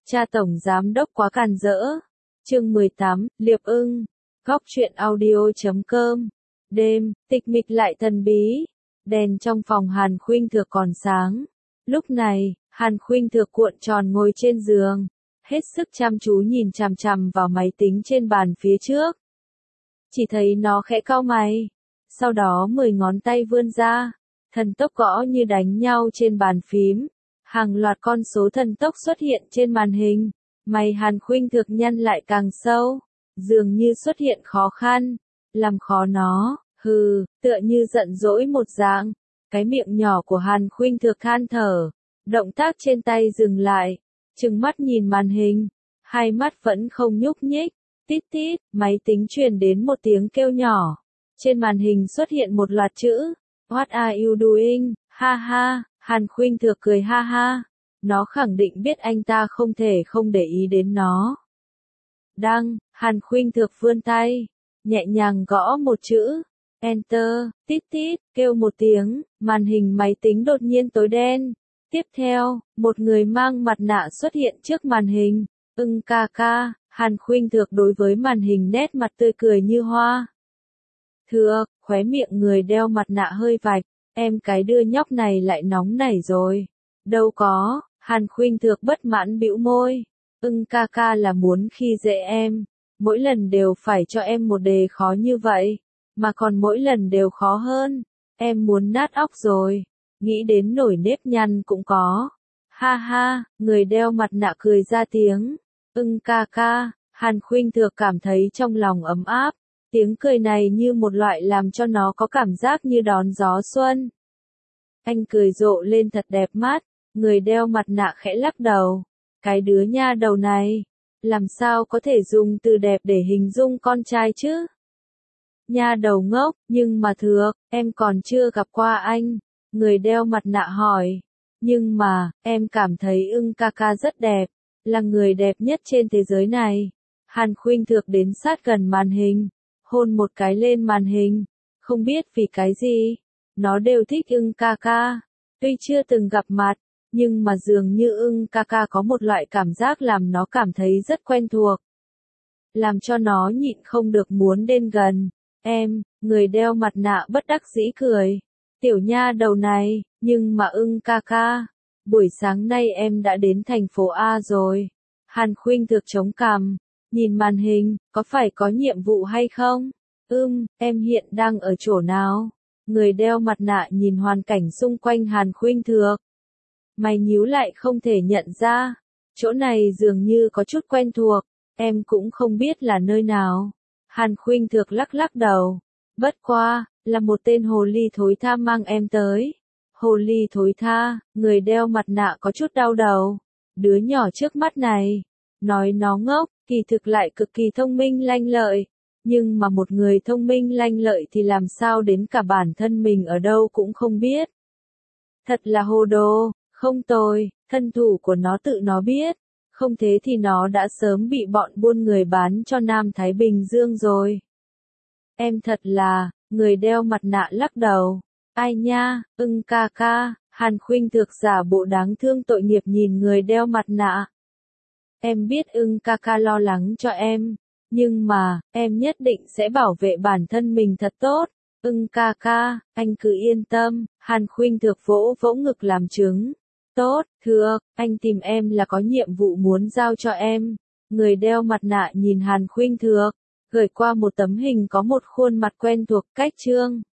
Cha tổng giám đốc quá càn rỡ. Chương 18, Liệp ưng. Góc truyện audio.com. Đêm, tịch mịch lại thần bí. Đèn trong phòng Hàn Khuynh Thược còn sáng. Lúc này, Hàn Khuynh Thược cuộn tròn ngồi trên giường, hết sức chăm chú nhìn chằm chằm vào máy tính trên bàn phía trước. Chỉ thấy nó khẽ cau mày, sau đó 10 ngón tay vươn ra, thần tốc gõ như đánh nhau trên bàn phím. Hàng loạt con số thần tốc xuất hiện trên màn hình, mày Hàn Khuynh Thược nhăn lại càng sâu, dường như xuất hiện khó khăn, làm khó nó, tựa như giận dỗi một dạng. Cái miệng nhỏ của Hàn Khuynh Thược than thở, động tác trên tay dừng lại, trừng mắt nhìn màn hình, hai mắt vẫn không nhúc nhích. Tít tít, máy tính truyền đến một tiếng kêu nhỏ. Trên màn hình xuất hiện một loạt chữ, What are you doing? Ha ha, Hàn Khuynh Thược cười ha ha. Nó khẳng định biết anh ta không thể không để ý đến nó. Đăng, Hàn Khuynh Thược vươn tay, nhẹ nhàng gõ một chữ, Enter, tít tít, kêu một tiếng, màn hình máy tính đột nhiên tối đen. Tiếp theo, một người mang mặt nạ xuất hiện trước màn hình, ưng ca ca. Hàn Khuynh Thược đối với màn hình nét mặt tươi cười như hoa. Thược, khóe miệng người đeo mặt nạ hơi vạch, em cái đưa nhóc này lại nóng nảy rồi. Đâu có, Hàn Khuynh Thược bất mãn bĩu môi. Ưng ca ca là muốn khi dễ em, mỗi lần đều phải cho em một đề khó như vậy, mà còn mỗi lần đều khó hơn. Em muốn nát óc rồi, nghĩ đến nổi nếp nhăn cũng có. Ha ha, người đeo mặt nạ cười ra tiếng. Ưng ca ca, Hàn Khuynh Thược cảm thấy trong lòng ấm áp, tiếng cười này như một loại làm cho nó có cảm giác như đón gió xuân. Anh cười rộ lên thật đẹp mắt, người đeo mặt nạ khẽ lắc đầu, cái đứa nha đầu này, làm sao có thể dùng từ đẹp để hình dung con trai chứ? Nha đầu ngốc, nhưng mà Thược, em còn chưa gặp qua anh, người đeo mặt nạ hỏi, nhưng mà, em cảm thấy ưng ca ca rất đẹp. Là người đẹp nhất trên thế giới này. Hàn Khuynh Thược đến sát gần màn hình, hôn một cái lên màn hình, không biết vì cái gì, nó đều thích ưng ca ca. Tuy chưa từng gặp mặt, nhưng mà dường như ưng ca ca có một loại cảm giác làm nó cảm thấy rất quen thuộc, làm cho nó nhịn không được muốn đến gần. Em, người đeo mặt nạ bất đắc dĩ cười, tiểu nha đầu này, nhưng mà ưng ca ca. Buổi sáng nay em đã đến thành phố A rồi. Hàn Khuynh Thược chống cằm, nhìn màn hình, có phải có nhiệm vụ hay không? Em hiện đang ở chỗ nào? Người đeo mặt nạ nhìn hoàn cảnh xung quanh Hàn Khuynh Thược. Mày nhíu lại không thể nhận ra. Chỗ này dường như có chút quen thuộc, em cũng không biết là nơi nào. Hàn Khuynh Thược lắc lắc đầu. Bất qua, là một tên hồ ly thối tha mang em tới. Hồ ly thối tha, người đeo mặt nạ có chút đau đầu. Đứa nhỏ trước mắt này, nói nó ngốc, kỳ thực lại cực kỳ thông minh lanh lợi. Nhưng mà một người thông minh lanh lợi thì làm sao đến cả bản thân mình ở đâu cũng không biết. Thật là hồ đồ, không tồi, thân thủ của nó tự nó biết. Không thế thì nó đã sớm bị bọn buôn người bán cho Nam Thái Bình Dương rồi. Em thật là, người đeo mặt nạ lắc đầu. Ai nha, ưng ca ca, Hàn Khuynh Thược giả bộ đáng thương tội nghiệp nhìn người đeo mặt nạ. Em biết ưng ca ca lo lắng cho em, nhưng mà, em nhất định sẽ bảo vệ bản thân mình thật tốt. Ưng ca ca, anh cứ yên tâm, Hàn Khuynh Thược vỗ vỗ ngực làm chứng. Tốt, Thược, anh tìm em là có nhiệm vụ muốn giao cho em. Người đeo mặt nạ nhìn Hàn Khuynh Thược, gửi qua một tấm hình có một khuôn mặt quen thuộc, Cách Trương.